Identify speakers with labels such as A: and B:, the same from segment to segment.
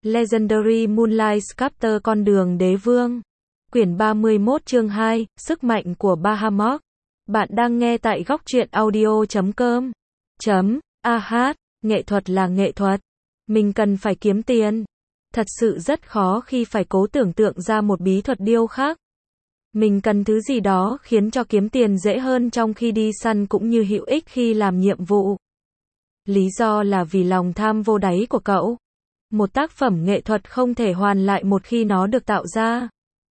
A: Legendary Moonlight Sculptor Con đường đế vương. Quyển 31 chương 2, Sức mạnh của Bahamut. Bạn đang nghe tại góc truyện audio.com. Nghệ thuật là nghệ thuật. Mình cần phải kiếm tiền. Thật sự rất khó khi phải cố tưởng tượng ra một bí thuật điêu khắc. Mình cần thứ gì đó khiến cho kiếm tiền dễ hơn trong khi đi săn cũng như hữu ích khi làm nhiệm vụ. Lý do là vì lòng tham vô đáy của cậu. Một tác phẩm nghệ thuật không thể hoàn lại một khi nó được tạo ra.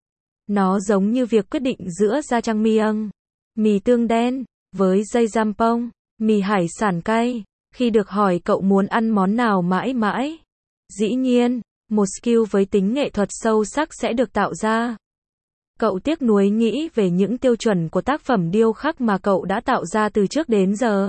A: Nó giống như việc quyết định giữa jajangmyeon, mì tương đen, với dây jampong, mì hải sản cay. Khi được hỏi cậu muốn ăn món nào mãi mãi, dĩ nhiên, một skill với tính nghệ thuật sâu sắc sẽ được tạo ra. Cậu tiếc nuối nghĩ về những tiêu chuẩn của tác phẩm điêu khắc mà cậu đã tạo ra từ trước đến giờ.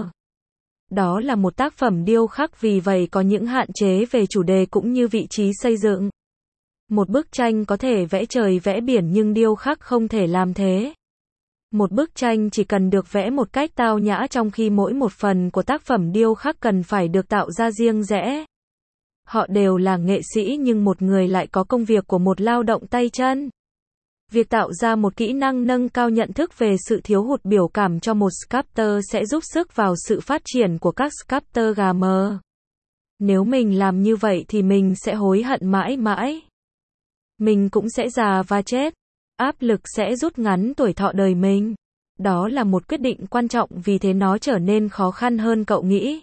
A: Đó là một tác phẩm điêu khắc vì vậy có những hạn chế về chủ đề cũng như vị trí xây dựng. Một bức tranh có thể vẽ trời vẽ biển nhưng điêu khắc không thể làm thế. Một bức tranh chỉ cần được vẽ một cách tao nhã trong khi mỗi một phần của tác phẩm điêu khắc cần phải được tạo ra riêng rẽ. Họ đều là nghệ sĩ nhưng một người lại có công việc của một lao động tay chân. Việc tạo ra một kỹ năng nâng cao nhận thức về sự thiếu hụt biểu cảm cho một sculptor sẽ giúp sức vào sự phát triển của các sculptor GM. Nếu mình làm như vậy thì mình sẽ hối hận mãi mãi. Mình cũng sẽ già và chết. Áp lực sẽ rút ngắn tuổi thọ đời mình. Đó là một quyết định quan trọng vì thế nó trở nên khó khăn hơn cậu nghĩ.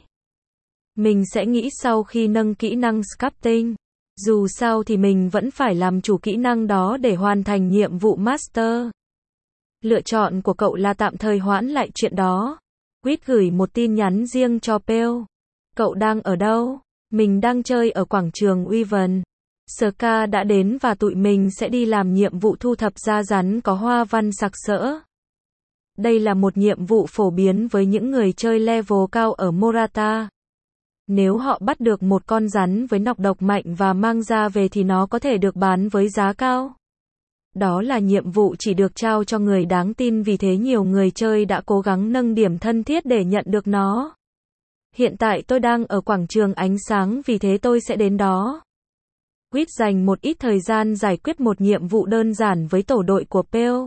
A: Mình sẽ nghĩ sau khi nâng kỹ năng sculpting. Dù sao thì mình vẫn phải làm chủ kỹ năng đó để hoàn thành nhiệm vụ master. Lựa chọn của cậu là tạm thời hoãn lại chuyện đó. Quýt gửi một tin nhắn riêng cho Pale. Cậu đang ở đâu? Mình đang chơi ở quảng trường Wyvern. Ska đã đến và tụi mình sẽ đi làm nhiệm vụ thu thập da rắn có hoa văn sặc sỡ. Đây là một nhiệm vụ phổ biến với những người chơi level cao ở Morata. Nếu họ bắt được một con rắn với nọc độc mạnh và mang ra về thì nó có thể được bán với giá cao. Đó là nhiệm vụ chỉ được trao cho người đáng tin vì thế nhiều người chơi đã cố gắng nâng điểm thân thiết để nhận được nó. Hiện tại tôi đang ở quảng trường ánh sáng vì thế tôi sẽ đến đó. Quýt dành một ít thời gian giải quyết một nhiệm vụ đơn giản với tổ đội của Pale.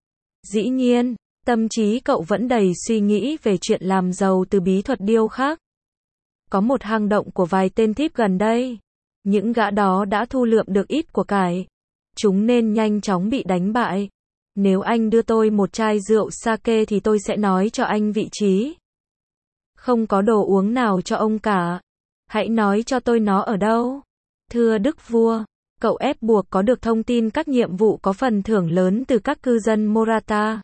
A: Dĩ nhiên, tâm trí cậu vẫn đầy suy nghĩ về chuyện làm giàu từ bí thuật điêu khắc. Có một hang động của vài tên thief gần đây. Những gã đó đã thu lượm được ít của cải. Chúng nên nhanh chóng bị đánh bại. Nếu anh đưa tôi một chai rượu sake thì tôi sẽ nói cho anh vị trí. Không có đồ uống nào cho ông cả. Hãy nói cho tôi nó ở đâu. Thưa Đức Vua, cậu ép buộc có được thông tin các nhiệm vụ có phần thưởng lớn từ các cư dân Morata.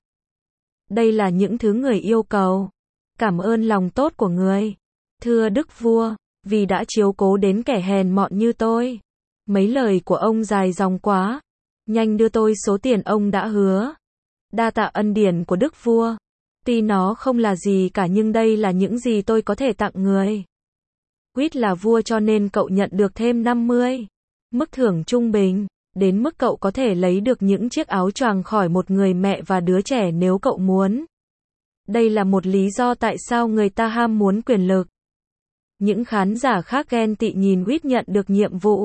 A: Đây là những thứ người yêu cầu. Cảm ơn lòng tốt của người. Thưa Đức Vua, vì đã chiếu cố đến kẻ hèn mọn như tôi. Mấy lời của ông dài dòng quá. Nhanh đưa tôi số tiền ông đã hứa. Đa tạ ân điển của Đức Vua. Tuy nó không là gì cả nhưng đây là những gì tôi có thể tặng người. Quýt là vua cho nên cậu nhận được thêm 50. Mức thưởng trung bình. Đến mức cậu có thể lấy được những chiếc áo choàng khỏi một người mẹ và đứa trẻ nếu cậu muốn. Đây là một lý do tại sao người ta ham muốn quyền lực. Những khán giả khác ghen tị nhìn Quýt nhận được nhiệm vụ.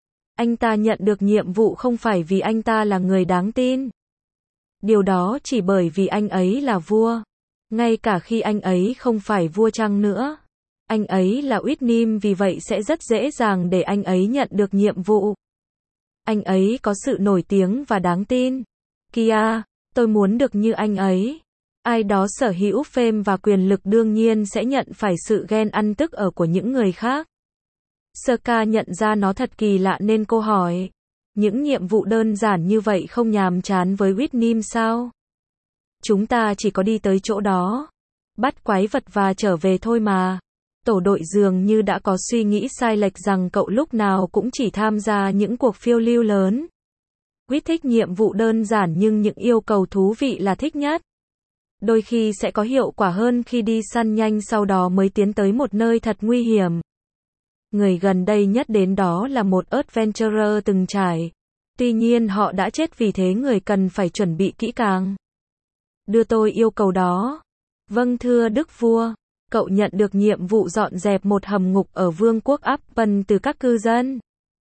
A: Anh ta nhận được nhiệm vụ không phải vì anh ta là người đáng tin. Điều đó chỉ bởi vì anh ấy là vua. Ngay cả khi anh ấy không phải vua chăng nữa. Anh ấy là Whitnim vì vậy sẽ rất dễ dàng để anh ấy nhận được nhiệm vụ. Anh ấy có sự nổi tiếng và đáng tin. Kia, tôi muốn được như anh ấy. Ai đó sở hữu fame và quyền lực đương nhiên sẽ nhận phải sự ghen ăn tức ở của những người khác. Ska nhận ra nó thật kỳ lạ nên cô hỏi. Những nhiệm vụ đơn giản như vậy không nhàm chán với Whitnim sao? Chúng ta chỉ có đi tới chỗ đó. Bắt quái vật và trở về thôi mà. Tổ đội dường như đã có suy nghĩ sai lệch rằng cậu lúc nào cũng chỉ tham gia những cuộc phiêu lưu lớn. Quýt thích nhiệm vụ đơn giản nhưng những yêu cầu thú vị là thích nhất. Đôi khi sẽ có hiệu quả hơn khi đi săn nhanh sau đó mới tiến tới một nơi thật nguy hiểm. Người gần đây nhất đến đó là một adventurer từng trải. Tuy nhiên họ đã chết vì thế người cần phải chuẩn bị kỹ càng. Đưa tôi yêu cầu đó. Vâng thưa Đức Vua. Cậu nhận được nhiệm vụ dọn dẹp một hầm ngục ở vương quốc Appen từ các cư dân.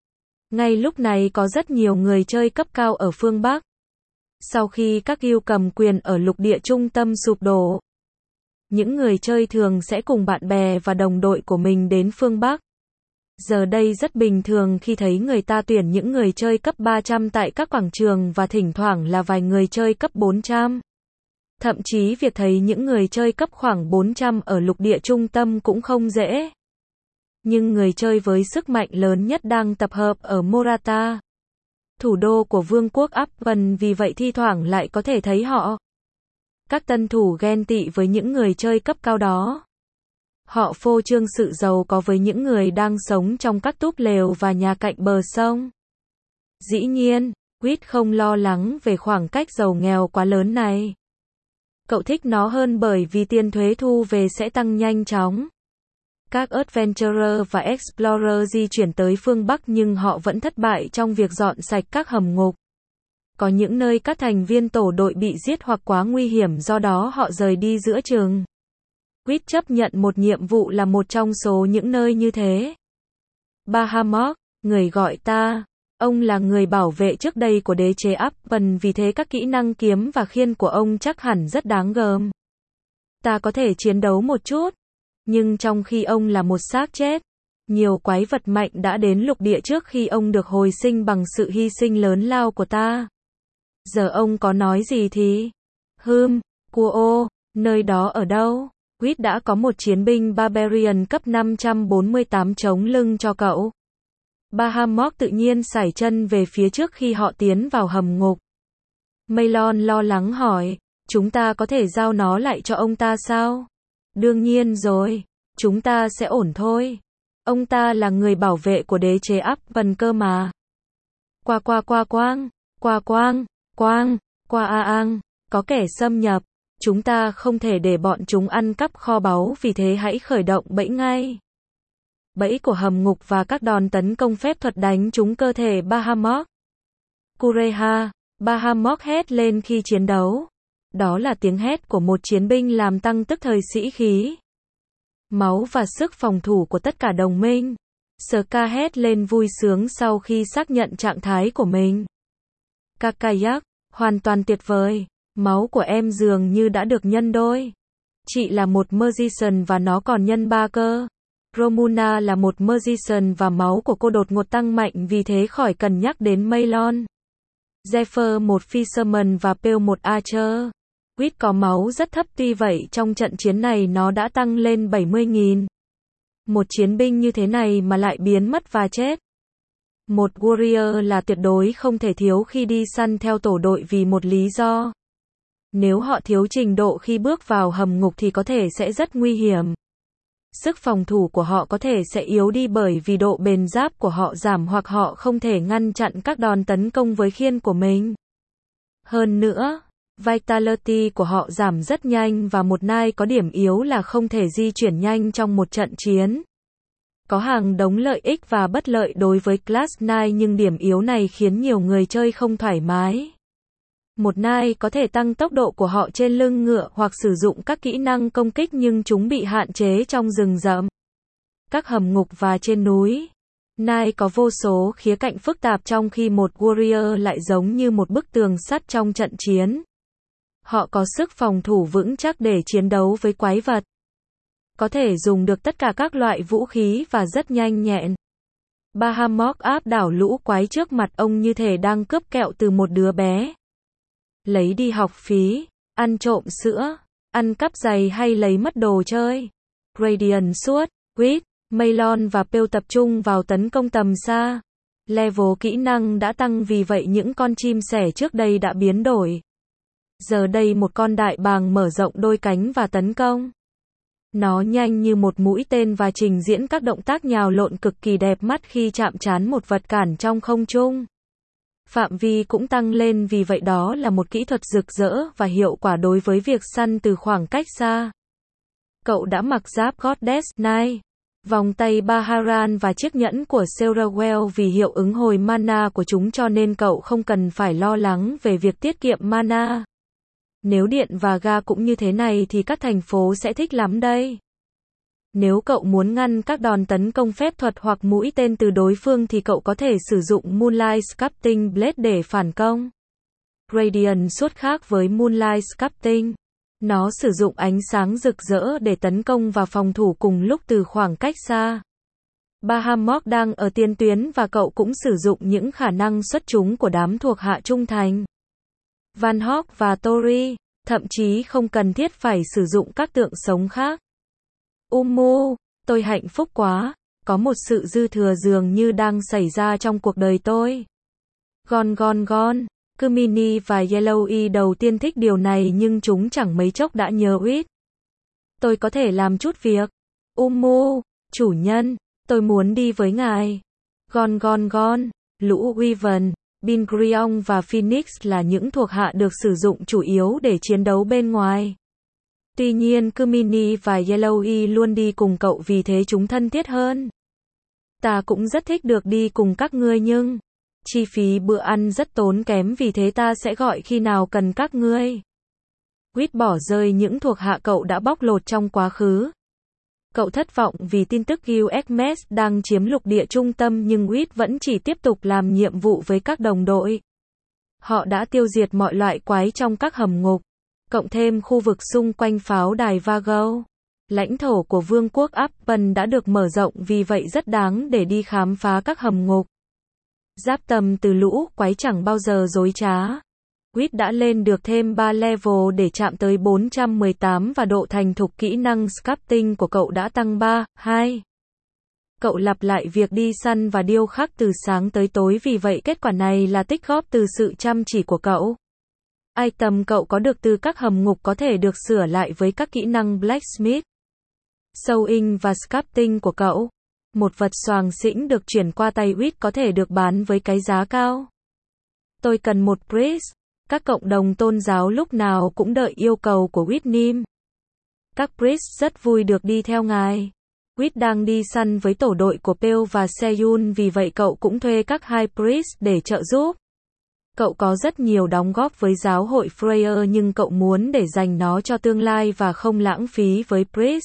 A: Ngay lúc này có rất nhiều người chơi cấp cao ở phương Bắc. Sau khi các guild cầm quyền ở lục địa trung tâm sụp đổ, những người chơi thường sẽ cùng bạn bè và đồng đội của mình đến phương Bắc. Giờ đây rất bình thường khi thấy người ta tuyển những người chơi cấp 300 tại các quảng trường và thỉnh thoảng là vài người chơi cấp 400. Thậm chí việc thấy những người chơi cấp khoảng 400 ở lục địa trung tâm cũng không dễ. Nhưng người chơi với sức mạnh lớn nhất đang tập hợp ở Morata, thủ đô của vương quốc Afghan, vì vậy thi thoảng lại có thể thấy họ. Các tân thủ ghen tị với những người chơi cấp cao đó. Họ phô trương sự giàu có với những người đang sống trong các túp lều và nhà cạnh bờ sông. Dĩ nhiên, Quýt không lo lắng về khoảng cách giàu nghèo quá lớn này. Cậu thích nó hơn bởi vì tiền thuế thu về sẽ tăng nhanh chóng. Các Adventurer và Explorer di chuyển tới phương Bắc nhưng họ vẫn thất bại trong việc dọn sạch các hầm ngục. Có những nơi các thành viên tổ đội bị giết hoặc quá nguy hiểm, do đó họ rời đi giữa chừng. Quýt chấp nhận một nhiệm vụ là một trong số những nơi như thế. Bahamut, người gọi ta. Ông là người bảo vệ trước đây của đế chế Afghan, vì thế các kỹ năng kiếm và khiên của ông chắc hẳn rất đáng gờm. Ta có thể chiến đấu một chút. Nhưng trong khi ông là một xác chết, nhiều quái vật mạnh đã đến lục địa trước khi ông được hồi sinh bằng sự hy sinh lớn lao của ta. Giờ ông có nói gì thì? Kuo, nơi đó ở đâu? Quýt đã có một chiến binh Barbarian cấp 548 chống lưng cho cậu. Bahamut tự nhiên sải chân về phía trước khi họ tiến vào hầm ngục. Maylon lo lắng hỏi, chúng ta có thể giao nó lại cho ông ta sao? Đương nhiên rồi, chúng ta sẽ ổn thôi. Ông ta là người bảo vệ của đế chế Afghan cơ mà. Có kẻ xâm nhập. Chúng ta không thể để bọn chúng ăn cắp kho báu, vì thế hãy khởi động bẫy ngay. Bẫy của hầm ngục và các đòn tấn công phép thuật đánh trúng cơ thể Bahamut. Kureha, Bahamut hét lên khi chiến đấu. Đó là tiếng hét của một chiến binh làm tăng tức thời sĩ khí, máu và sức phòng thủ của tất cả đồng minh. Ska hét lên vui sướng sau khi xác nhận trạng thái của mình. Kakayak, hoàn toàn tuyệt vời. Máu của em dường như đã được nhân đôi. Chị là một Magician và nó còn nhân 3 cơ. Romuna là một Magician và máu của cô đột ngột tăng mạnh, vì thế khỏi cần nhắc đến Maylon. Zephyr một Fisherman và Pale một Archer. Quýt có máu rất thấp, tuy vậy trong trận chiến này nó đã tăng lên 70.000. Một chiến binh như thế này mà lại biến mất và chết. Một warrior là tuyệt đối không thể thiếu khi đi săn theo tổ đội vì một lý do. Nếu họ thiếu trình độ khi bước vào hầm ngục thì có thể sẽ rất nguy hiểm. Sức phòng thủ của họ có thể sẽ yếu đi bởi vì độ bền giáp của họ giảm, hoặc họ không thể ngăn chặn các đòn tấn công với khiên của mình. Hơn nữa, Vitality của họ giảm rất nhanh và một nai có điểm yếu là không thể di chuyển nhanh trong một trận chiến. Có hàng đống lợi ích và bất lợi đối với Class 9, nhưng điểm yếu này khiến nhiều người chơi không thoải mái. Một nai có thể tăng tốc độ của họ trên lưng ngựa hoặc sử dụng các kỹ năng công kích, nhưng chúng bị hạn chế trong rừng rậm, các hầm ngục và trên núi. Nai có vô số khía cạnh phức tạp, trong khi một warrior lại giống như một bức tường sắt trong trận chiến. Họ có sức phòng thủ vững chắc để chiến đấu với quái vật. Có thể dùng được tất cả các loại vũ khí và rất nhanh nhẹn. Bahamut áp đảo lũ quái trước mặt ông như thể đang cướp kẹo từ một đứa bé. Lấy đi học phí, ăn trộm sữa, ăn cắp giày hay lấy mất đồ chơi. Radiant suốt, Quýt, Maylon và Pale tập trung vào tấn công tầm xa. Level kỹ năng đã tăng, vì vậy những con chim sẻ trước đây đã biến đổi. Giờ đây một con đại bàng mở rộng đôi cánh và tấn công. Nó nhanh như một mũi tên và trình diễn các động tác nhào lộn cực kỳ đẹp mắt khi chạm trán một vật cản trong không trung. Phạm vi cũng tăng lên, vì vậy đó là một kỹ thuật rực rỡ và hiệu quả đối với việc săn từ khoảng cách xa. Cậu đã mặc giáp Goddess Knight, vòng tay Baharan và chiếc nhẫn của Serawell vì hiệu ứng hồi mana của chúng, cho nên cậu không cần phải lo lắng về việc tiết kiệm mana. Nếu điện và ga cũng như thế này thì các thành phố sẽ thích lắm đây. Nếu cậu muốn ngăn các đòn tấn công phép thuật hoặc mũi tên từ đối phương thì cậu có thể sử dụng Moonlight Sculpting Blade để phản công. Radiant Sword khác với Moonlight Sculpting. Nó sử dụng ánh sáng rực rỡ để tấn công và phòng thủ cùng lúc từ khoảng cách xa. Bahamut đang ở tiền tuyến và cậu cũng sử dụng những khả năng xuất chúng của đám thuộc hạ trung thành. Van Hawk và Tori, thậm chí không cần thiết phải sử dụng các tượng sống khác. Tôi hạnh phúc quá, có một sự dư thừa dường như đang xảy ra trong cuộc đời tôi. Gon. Kumini và Yellowy đầu tiên thích điều này nhưng chúng chẳng mấy chốc đã nhớ Uýt. Tôi có thể làm chút việc. Chủ nhân, tôi muốn đi với ngài. Gon. Lũ Wyvern, Bingriong và Phoenix là những thuộc hạ được sử dụng chủ yếu để chiến đấu bên ngoài. Tuy nhiên Kumini và Yellowy luôn đi cùng cậu vì thế chúng thân thiết hơn. Ta cũng rất thích được đi cùng các ngươi nhưng chi phí bữa ăn rất tốn kém vì thế ta sẽ gọi khi nào cần các ngươi. Uýt bỏ rơi những thuộc hạ cậu đã bóc lột trong quá khứ. Cậu thất vọng vì tin tức USMS đang chiếm lục địa trung tâm nhưng Uýt vẫn chỉ tiếp tục làm nhiệm vụ với các đồng đội. Họ đã tiêu diệt mọi loại quái trong các hầm ngục, cộng thêm khu vực xung quanh pháo đài Vago. Lãnh thổ của vương quốc Appen đã được mở rộng vì vậy rất đáng để đi khám phá các hầm ngục. Giáp tầm từ lũ quái chẳng bao giờ dối trá. Uýt đã lên được thêm 3 level để chạm tới 418 và độ thành thục kỹ năng sculpting của cậu đã tăng 2. Cậu lặp lại việc đi săn và điêu khắc từ sáng tới tối vì vậy kết quả này là tích góp từ sự chăm chỉ của cậu. Item cậu có được từ các hầm ngục có thể được sửa lại với các kỹ năng Blacksmith, Sewing và Sculpting của cậu. Một vật xoàng xĩnh được chuyển qua tay Uýt có thể được bán với cái giá cao. Tôi cần một priest. Các cộng đồng tôn giáo lúc nào cũng đợi yêu cầu của Whitnim. Các priest rất vui được đi theo ngài. Uýt đang đi săn với tổ đội của Pale và Seyun vì vậy cậu cũng thuê các high priest để trợ giúp. Cậu có rất nhiều đóng góp với giáo hội Freya nhưng cậu muốn để dành nó cho tương lai và không lãng phí với priest.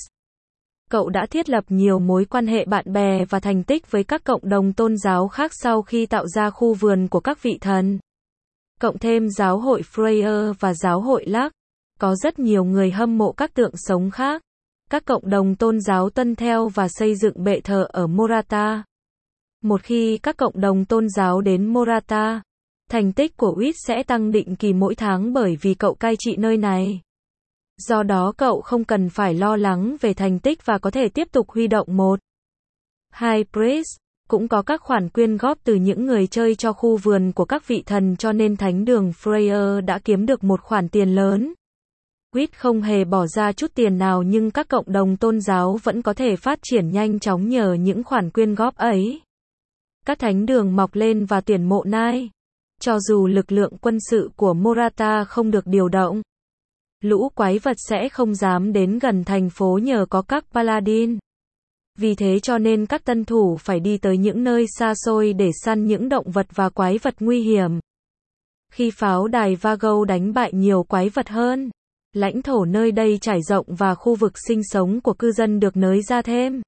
A: Cậu đã thiết lập nhiều mối quan hệ bạn bè và thành tích với các cộng đồng tôn giáo khác sau khi tạo ra khu vườn của các vị thần. Cộng thêm giáo hội Freya và giáo hội Lark, có rất nhiều người hâm mộ các tượng sống khác. Các cộng đồng tôn giáo tuân theo và xây dựng bệ thờ ở Morata. Một khi các cộng đồng tôn giáo đến Morata, thành tích của Uýt sẽ tăng định kỳ mỗi tháng bởi vì cậu cai trị nơi này. Do đó cậu không cần phải lo lắng về thành tích và có thể tiếp tục huy động một High Priest. Cũng có các khoản quyên góp từ những người chơi cho khu vườn của các vị thần cho nên thánh đường Freya đã kiếm được một khoản tiền lớn. Uýt không hề bỏ ra chút tiền nào nhưng các cộng đồng tôn giáo vẫn có thể phát triển nhanh chóng nhờ những khoản quyên góp ấy. Các thánh đường mọc lên và tuyển mộ nai. Cho dù lực lượng quân sự của Morata không được điều động, lũ quái vật sẽ không dám đến gần thành phố nhờ có các paladin. Vì thế cho nên các tân thủ phải đi tới những nơi xa xôi để săn những động vật và quái vật nguy hiểm. Khi pháo đài Vago đánh bại nhiều quái vật hơn, lãnh thổ nơi đây trải rộng và khu vực sinh sống của cư dân được nới ra thêm.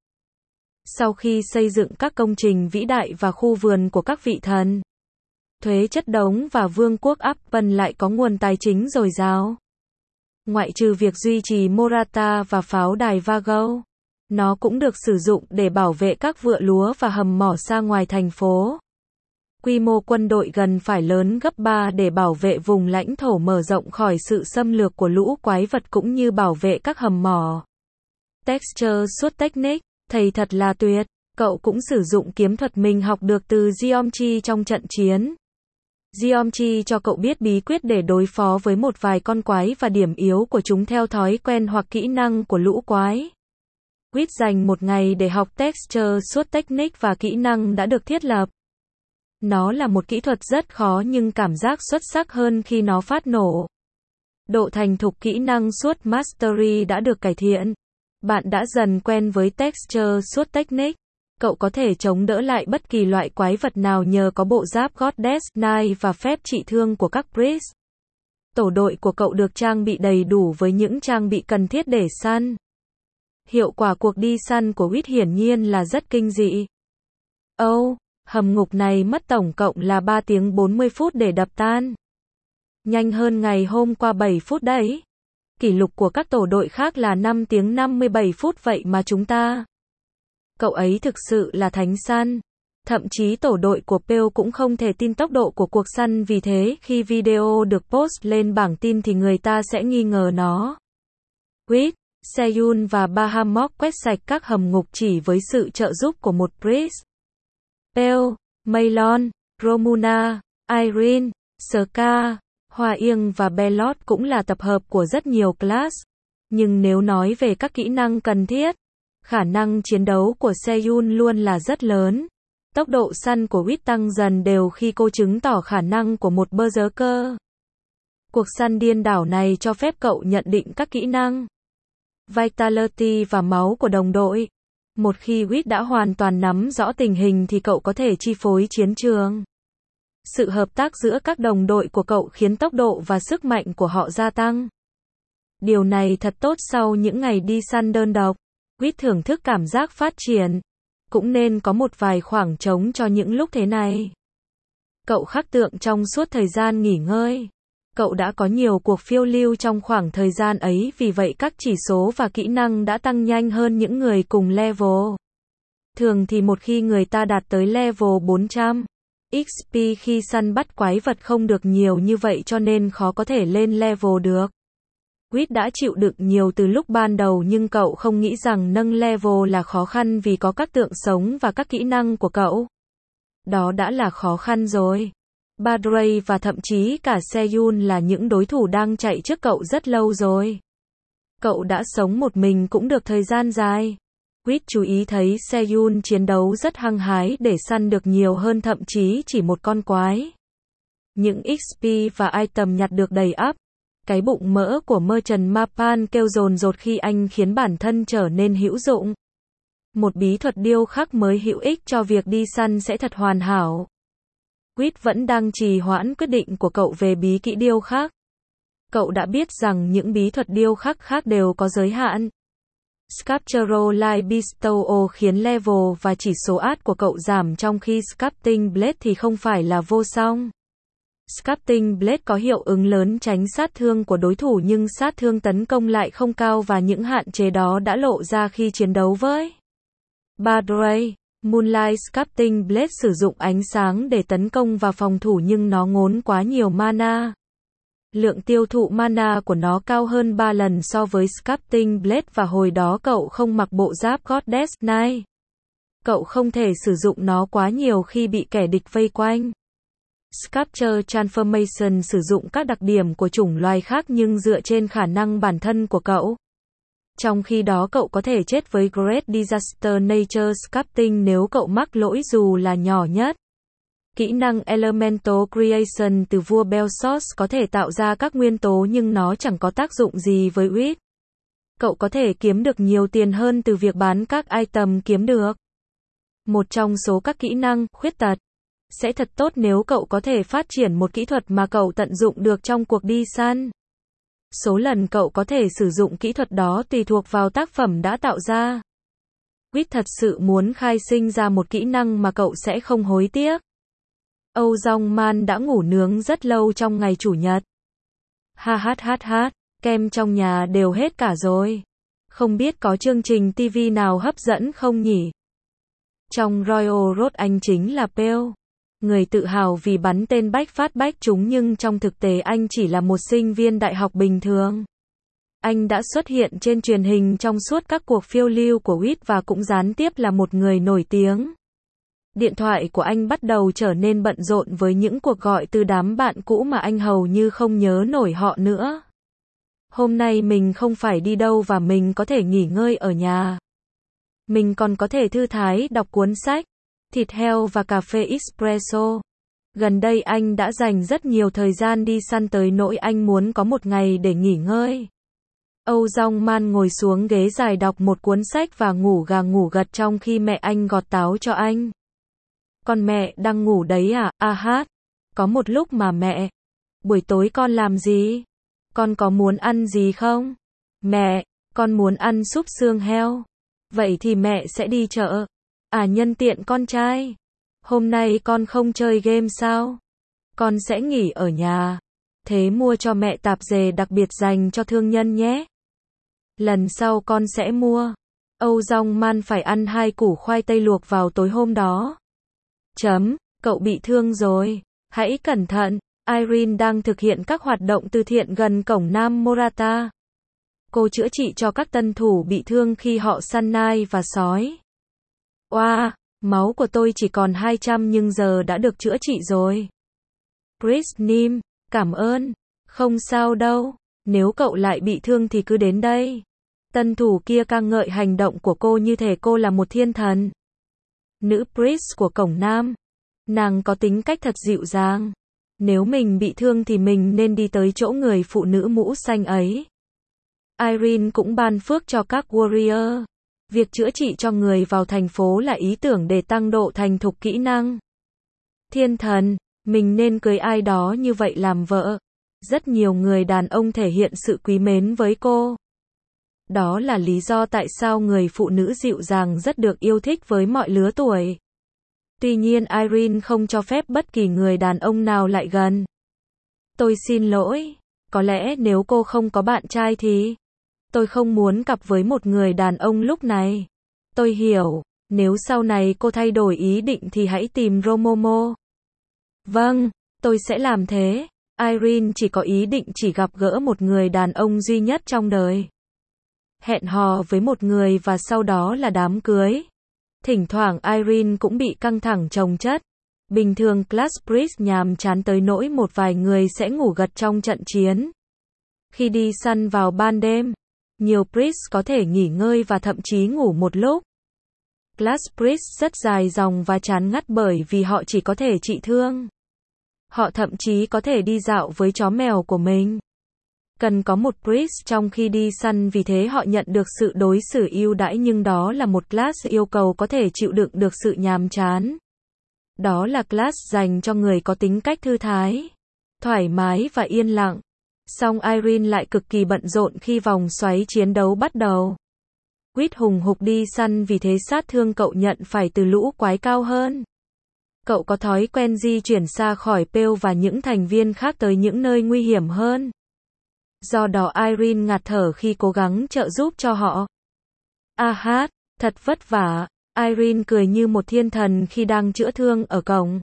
A: Sau khi xây dựng các công trình vĩ đại và khu vườn của các vị thần, thuế chất đống và vương quốc Appen lại có nguồn tài chính dồi dào. Ngoại trừ việc duy trì Morata và pháo đài Vago, nó cũng được sử dụng để bảo vệ các vựa lúa và hầm mỏ xa ngoài thành phố. Quy mô quân đội gần phải lớn gấp 3 để bảo vệ vùng lãnh thổ mở rộng khỏi sự xâm lược của lũ quái vật cũng như bảo vệ các hầm mỏ. Texture Sword Technique, thầy thật là tuyệt. Cậu cũng sử dụng kiếm thuật mình học được từ Geometry trong trận chiến. Geometry cho cậu biết bí quyết để đối phó với một vài con quái và điểm yếu của chúng theo thói quen hoặc kỹ năng của lũ quái. Uýt dành một ngày để học Texture Sword Technique và kỹ năng đã được thiết lập. Nó là một kỹ thuật rất khó nhưng cảm giác xuất sắc hơn khi nó phát nổ. Độ thành thục kỹ năng Sword Mastery đã được cải thiện. Bạn đã dần quen với Texture Sword Technique. Cậu có thể chống đỡ lại bất kỳ loại quái vật nào nhờ có bộ giáp Goddess Knight và phép trị thương của các priest. Tổ đội của cậu được trang bị đầy đủ với những trang bị cần thiết để săn. Hiệu quả cuộc đi săn của Whit hiển nhiên là rất kinh dị. Hầm ngục này mất tổng cộng là 3 tiếng 40 phút để đập tan. Nhanh hơn ngày hôm qua 7 phút đấy. Kỷ lục của các tổ đội khác là 5 tiếng 57 phút vậy mà chúng ta. Cậu ấy thực sự là thánh săn. Thậm chí tổ đội của Pale cũng không thể tin tốc độ của cuộc săn, vì thế khi video được post lên bảng tin thì người ta sẽ nghi ngờ nó. Whit, Seyun và Bahamut quét sạch các hầm ngục chỉ với sự trợ giúp của một priest. Pale, Maylon, Romuna, Irene, Ska, Hoa Yên và Bellot cũng là tập hợp của rất nhiều class. Nhưng nếu nói về các kỹ năng cần thiết, khả năng chiến đấu của Seyun luôn là rất lớn. Tốc độ săn của Whit tăng dần đều khi cô chứng tỏ khả năng của một berserker. Cuộc săn điên đảo này cho phép cậu nhận định các kỹ năng, vitality và máu của đồng đội. Một khi Whit đã hoàn toàn nắm rõ tình hình thì cậu có thể chi phối chiến trường. Sự hợp tác giữa các đồng đội của cậu khiến tốc độ và sức mạnh của họ gia tăng. Điều này thật tốt sau những ngày đi săn đơn độc. Whit thưởng thức cảm giác phát triển. Cũng nên có một vài khoảng trống cho những lúc thế này. Cậu khắc tượng trong suốt thời gian nghỉ ngơi. Cậu đã có nhiều cuộc phiêu lưu trong khoảng thời gian ấy, vì vậy các chỉ số và kỹ năng đã tăng nhanh hơn những người cùng level. Thường thì một khi người ta đạt tới level 400 XP khi săn bắt quái vật không được nhiều như vậy cho nên khó có thể lên level được. Whit đã chịu đựng nhiều từ lúc ban đầu, nhưng cậu không nghĩ rằng nâng level là khó khăn vì có các tượng sống và các kỹ năng của cậu. Đó đã là khó khăn rồi. Badray và thậm chí cả Seyun là những đối thủ đang chạy trước cậu rất lâu rồi. Cậu đã sống một mình cũng được thời gian dài. Whit chú ý thấy Seyun chiến đấu rất hăng hái để săn được nhiều hơn thậm chí chỉ một con quái. Những XP và item nhặt được đầy ắp. Cái bụng mỡ của Merchant Mapan kêu dồn dột khi anh khiến bản thân trở nên hữu dụng. Một bí thuật điêu khắc mới hữu ích cho việc đi săn sẽ thật hoàn hảo. Whit vẫn đang trì hoãn quyết định của cậu về bí kỹ điêu khắc. Cậu đã biết rằng những bí thuật điêu khắc khác đều có giới hạn. Sculptural Light Bestow khiến level và chỉ số art của cậu giảm, trong khi Sculpting Blade thì không phải là vô song. Sculpting Blade có hiệu ứng lớn tránh sát thương của đối thủ, nhưng sát thương tấn công lại không cao và những hạn chế đó đã lộ ra khi chiến đấu với Badray. Moonlight Sculpting Blade sử dụng ánh sáng để tấn công và phòng thủ, nhưng nó ngốn quá nhiều mana. Lượng tiêu thụ mana của nó cao hơn 3 lần so với Sculpting Blade và hồi đó cậu không mặc bộ giáp Goddess Knight. Cậu không thể sử dụng nó quá nhiều khi bị kẻ địch vây quanh. Sculpture Transformation sử dụng các đặc điểm của chủng loài khác nhưng dựa trên khả năng bản thân của cậu. Trong khi đó cậu có thể chết với Great Disaster Nature Sculpting nếu cậu mắc lỗi dù là nhỏ nhất. Kỹ năng Elemental Creation từ vua Belsos có thể tạo ra các nguyên tố nhưng nó chẳng có tác dụng gì với Whit. Cậu có thể kiếm được nhiều tiền hơn từ việc bán các item kiếm được. Một trong số các kỹ năng, khuyết tật, sẽ thật tốt nếu cậu có thể phát triển một kỹ thuật mà cậu tận dụng được trong cuộc đi săn. Số lần cậu có thể sử dụng kỹ thuật đó tùy thuộc vào tác phẩm đã tạo ra. Whit thật sự muốn khai sinh ra một kỹ năng mà cậu sẽ không hối tiếc. Âu Dong Man đã ngủ nướng rất lâu trong ngày chủ nhật. Kem trong nhà đều hết cả rồi. Không biết có chương trình TV nào hấp dẫn không nhỉ? Trong Royal Road anh chính là Pale. Người tự hào vì bắn tên bách phát bách trúng, nhưng trong thực tế anh chỉ là một sinh viên đại học bình thường. Anh đã xuất hiện trên truyền hình trong suốt các cuộc phiêu lưu của Whit và cũng gián tiếp là một người nổi tiếng. Điện thoại của anh bắt đầu trở nên bận rộn với những cuộc gọi từ đám bạn cũ mà anh hầu như không nhớ nổi họ nữa. Hôm nay mình không phải đi đâu và mình có thể nghỉ ngơi ở nhà. Mình còn có thể thư thái đọc cuốn sách, thịt heo và cà phê espresso. Gần đây anh đã dành rất nhiều thời gian đi săn tới nỗi anh muốn có một ngày để nghỉ ngơi. Âu Dong Man ngồi xuống ghế dài đọc một cuốn sách và ngủ gà ngủ gật trong khi mẹ anh gọt táo cho anh. Con mẹ đang ngủ đấy à? Có một lúc mà mẹ. Buổi tối con làm gì? Con có muốn ăn gì không? Mẹ, Con muốn ăn súp xương heo. Vậy thì mẹ sẽ đi chợ. À nhân tiện con trai. Hôm nay con không chơi game sao? Con sẽ nghỉ ở nhà. Thế mua cho mẹ tạp dề đặc biệt dành cho thương nhân nhé. Lần sau con sẽ mua. Âu Dong Man phải ăn 2 củ khoai tây luộc vào tối hôm đó. Cậu bị thương rồi. Hãy cẩn thận. Irene đang thực hiện các hoạt động từ thiện gần cổng Nam Morata. Cô chữa trị cho các tân thủ bị thương khi họ săn nai và sói. Oa, máu của tôi chỉ còn 200 nhưng giờ đã được chữa trị rồi. Chris Nim, cảm ơn. Không sao đâu. Nếu cậu lại bị thương thì cứ đến đây. Tân thủ kia ca ngợi hành động của cô như thể cô là một thiên thần. Nữ priest của cổng Nam. Nàng có tính cách thật dịu dàng. Nếu mình bị thương thì mình nên đi tới chỗ người phụ nữ mũ xanh ấy. Irene cũng ban phước cho các warrior. Việc chữa trị cho người vào thành phố là ý tưởng để tăng độ thành thục kỹ năng. Thiên thần, mình nên cưới ai đó như vậy làm vợ. Rất nhiều người đàn ông thể hiện sự quý mến với cô. Đó là lý do tại sao người phụ nữ dịu dàng rất được yêu thích với mọi lứa tuổi. Tuy nhiên Irene không cho phép bất kỳ người đàn ông nào lại gần. Tôi xin lỗi. Có lẽ nếu cô không có bạn trai thì... Tôi không muốn cặp với một người đàn ông lúc này. Tôi hiểu. Nếu sau này cô thay đổi ý định thì hãy tìm Romomo. Vâng, tôi sẽ làm thế. Irene chỉ có ý định chỉ gặp gỡ một người đàn ông duy nhất trong đời. Hẹn hò với một người và sau đó là đám cưới. Thỉnh thoảng Irene cũng bị căng thẳng chồng chất. Bình thường Class Priest nhàm chán tới nỗi một vài người sẽ ngủ gật trong trận chiến. Khi đi săn vào ban đêm, nhiều Priest có thể nghỉ ngơi và thậm chí ngủ một lúc. Class Priest rất dài dòng và chán ngắt bởi vì họ chỉ có thể trị thương. Họ thậm chí có thể đi dạo với chó mèo của mình. Cần có một priest trong khi đi săn vì thế họ nhận được sự đối xử ưu đãi nhưng đó là một class yêu cầu có thể chịu đựng được sự nhàm chán. Đó là class dành cho người có tính cách thư thái, thoải mái và yên lặng. Song Irene lại cực kỳ bận rộn khi vòng xoáy chiến đấu bắt đầu. Quýt hùng hục đi săn vì thế sát thương cậu nhận phải từ lũ quái cao hơn. Cậu có thói quen di chuyển xa khỏi Pale và những thành viên khác tới những nơi nguy hiểm hơn. Do đó Irene ngạt thở khi cố gắng trợ giúp cho họ. Thật vất vả. Irene cười như một thiên thần khi đang chữa thương ở cổng.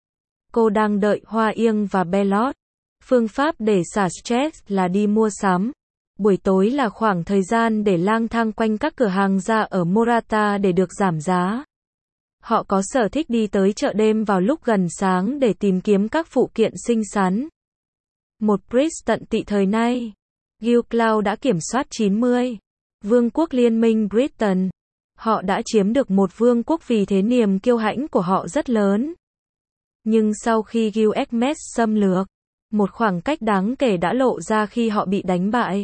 A: Cô đang đợi Hoa Yên và Bellot. Phương pháp để xả stress là đi mua sắm. Buổi tối là khoảng thời gian để lang thang quanh các cửa hàng da ở Morata để được giảm giá. Họ có sở thích đi tới chợ đêm vào lúc gần sáng để tìm kiếm các phụ kiện xinh xắn. Một priest tận tị thời nay. Gil Cloud đã kiểm soát 90. Vương quốc Liên minh Britain. Họ đã chiếm được một vương quốc vì thế niềm kiêu hãnh của họ rất lớn. Nhưng sau khi Gil Xmas xâm lược, một khoảng cách đáng kể đã lộ ra khi họ bị đánh bại.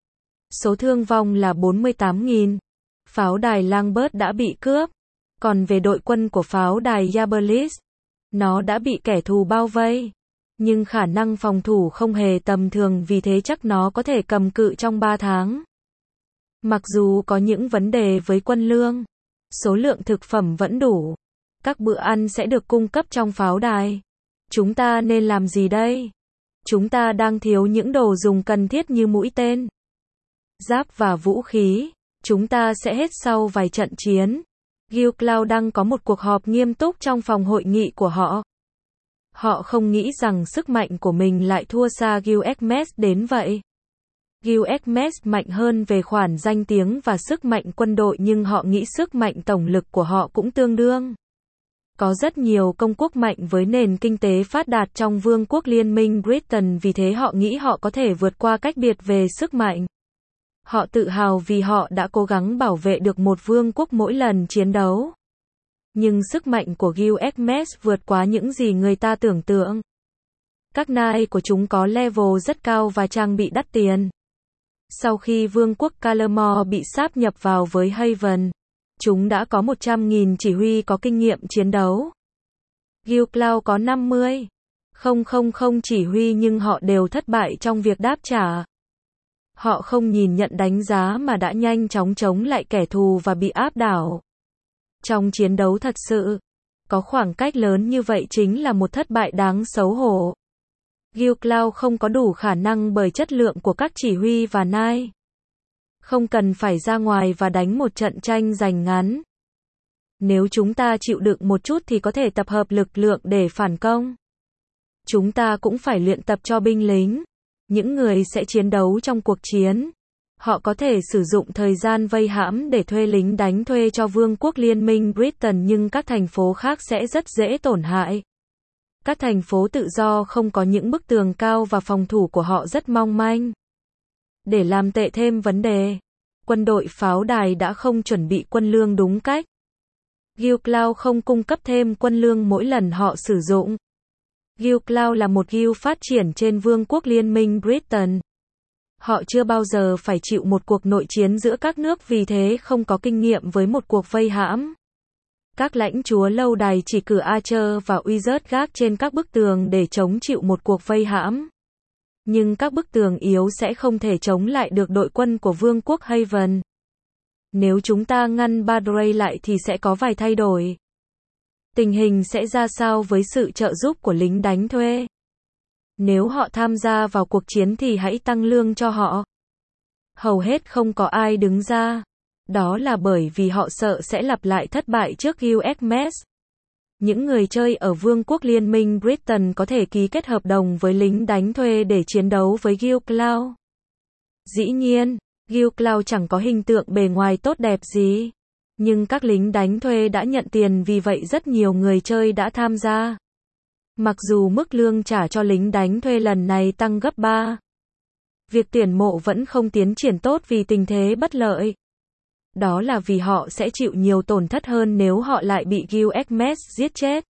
A: Số thương vong là 48.000. Pháo đài Langbert đã bị cướp. Còn về đội quân của pháo đài Yaberlis, nó đã bị kẻ thù bao vây. Nhưng khả năng phòng thủ không hề tầm thường vì thế chắc nó có thể cầm cự trong 3 tháng. Mặc dù có những vấn đề với quân lương, số lượng thực phẩm vẫn đủ. Các bữa ăn sẽ được cung cấp trong pháo đài. Chúng ta nên làm gì đây? Chúng ta đang thiếu những đồ dùng cần thiết như mũi tên, giáp và vũ khí. Chúng ta sẽ hết sau vài trận chiến. Gil Cloud đang có một cuộc họp nghiêm túc trong phòng hội nghị của họ. Họ không nghĩ rằng sức mạnh của mình lại thua xa Gil Xmas đến vậy. Gil Xmas mạnh hơn về khoản danh tiếng và sức mạnh quân đội nhưng họ nghĩ sức mạnh tổng lực của họ cũng tương đương. Có rất nhiều công quốc mạnh với nền kinh tế phát đạt trong Vương quốc Liên minh Britain vì thế họ nghĩ họ có thể vượt qua cách biệt về sức mạnh. Họ tự hào vì họ đã cố gắng bảo vệ được một vương quốc mỗi lần chiến đấu. Nhưng sức mạnh của Gil Xmas vượt quá những gì người ta tưởng tượng. Các nai của chúng có level rất cao và trang bị đắt tiền. Sau khi vương quốc Calamore bị sáp nhập vào với Haven, chúng đã có 100.000 chỉ huy có kinh nghiệm chiến đấu. Gil Cloud có 50,000 chỉ huy nhưng họ đều thất bại trong việc đáp trả. Họ không nhìn nhận đánh giá mà đã nhanh chóng chống lại kẻ thù và bị áp đảo. Trong chiến đấu thật sự, có khoảng cách lớn như vậy chính là một thất bại đáng xấu hổ. Gilcloud không có đủ khả năng bởi chất lượng của các chỉ huy và nai. Không cần phải ra ngoài và đánh một trận tranh giành ngắn. Nếu chúng ta chịu đựng một chút thì có thể tập hợp lực lượng để phản công. Chúng ta cũng phải luyện tập cho binh lính. Những người sẽ chiến đấu trong cuộc chiến. Họ có thể sử dụng thời gian vây hãm để thuê lính đánh thuê cho Vương quốc Liên minh Britain, nhưng các thành phố khác sẽ rất dễ tổn hại. Các thành phố tự do không có những bức tường cao và phòng thủ của họ rất mong manh. Để làm tệ thêm vấn đề, quân đội pháo đài đã không chuẩn bị quân lương đúng cách. Gilcloud không cung cấp thêm quân lương mỗi lần họ sử dụng. Gilcloud là một guild phát triển trên Vương quốc Liên minh Britain. Họ chưa bao giờ phải chịu một cuộc nội chiến giữa các nước, vì thế không có kinh nghiệm với một cuộc vây hãm. Các lãnh chúa lâu đài chỉ cử Archer và Wizard gác trên các bức tường để chống chịu một cuộc vây hãm. Nhưng các bức tường yếu sẽ không thể chống lại được đội quân của Vương quốc Haven. Nếu chúng ta ngăn Badray lại thì sẽ có vài thay đổi. Tình hình sẽ ra sao với sự trợ giúp của lính đánh thuê? Nếu họ tham gia vào cuộc chiến thì hãy tăng lương cho họ. Hầu hết không có ai đứng ra. Đó là bởi vì họ sợ sẽ lặp lại thất bại trước USMS. Những người chơi ở Vương quốc Liên minh Britain có thể ký kết hợp đồng với lính đánh thuê để chiến đấu với Gilcloud. Dĩ nhiên, Gilcloud chẳng có hình tượng bề ngoài tốt đẹp gì. Nhưng các lính đánh thuê đã nhận tiền, vì vậy rất nhiều người chơi đã tham gia. Mặc dù mức lương trả cho lính đánh thuê lần này tăng gấp 3. Việc tuyển mộ vẫn không tiến triển tốt vì tình thế bất lợi. Đó là vì họ sẽ chịu nhiều tổn thất hơn nếu họ lại bị USMS giết chết.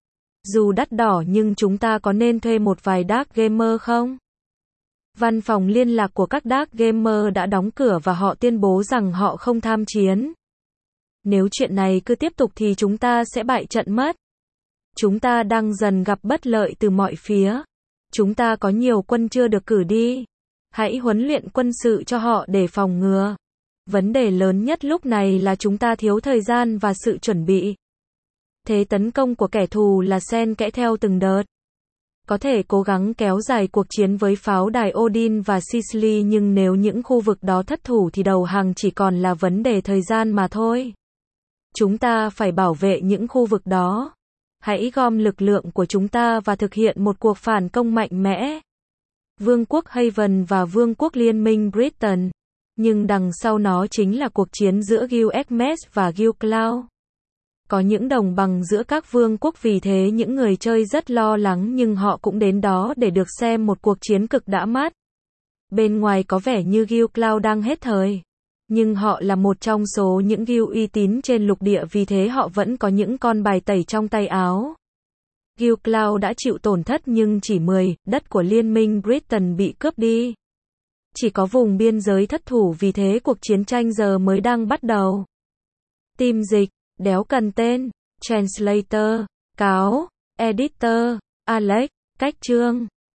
A: Dù đắt đỏ nhưng chúng ta có nên thuê một vài dark gamer không? Văn phòng liên lạc của các dark gamer đã đóng cửa và họ tuyên bố rằng họ không tham chiến. Nếu chuyện này cứ tiếp tục thì chúng ta sẽ bại trận mất. Chúng ta đang dần gặp bất lợi từ mọi phía. Chúng ta có nhiều quân chưa được cử đi. Hãy huấn luyện quân sự cho họ để phòng ngừa. Vấn đề lớn nhất lúc này là chúng ta thiếu thời gian và sự chuẩn bị. Thế tấn công của kẻ thù là xen kẽ theo từng đợt. Có thể cố gắng kéo dài cuộc chiến với pháo đài Odin và Sicily, nhưng nếu những khu vực đó thất thủ thì đầu hàng chỉ còn là vấn đề thời gian mà thôi. Chúng ta phải bảo vệ những khu vực đó. Hãy gom lực lượng của chúng ta và thực hiện một cuộc phản công mạnh mẽ. Vương quốc Haven và Vương quốc Liên minh Britain. Nhưng đằng sau nó chính là cuộc chiến giữa USMS và Gilcloud. Có những đồng bằng giữa các vương quốc, vì thế những người chơi rất lo lắng, nhưng họ cũng đến đó để được xem một cuộc chiến cực đã mắt. Bên ngoài có vẻ như Gilcloud đang hết thời. Nhưng họ là một trong số những guild uy tín trên lục địa, vì thế họ vẫn có những con bài tẩy trong tay áo. Gilcloud đã chịu tổn thất nhưng chỉ 10 đất của Liên minh Britain bị cướp đi. Chỉ có vùng biên giới thất thủ, vì thế cuộc chiến tranh giờ mới đang bắt đầu. Team dịch, đéo cần tên, translator, cáo, editor, Alex, cách chương.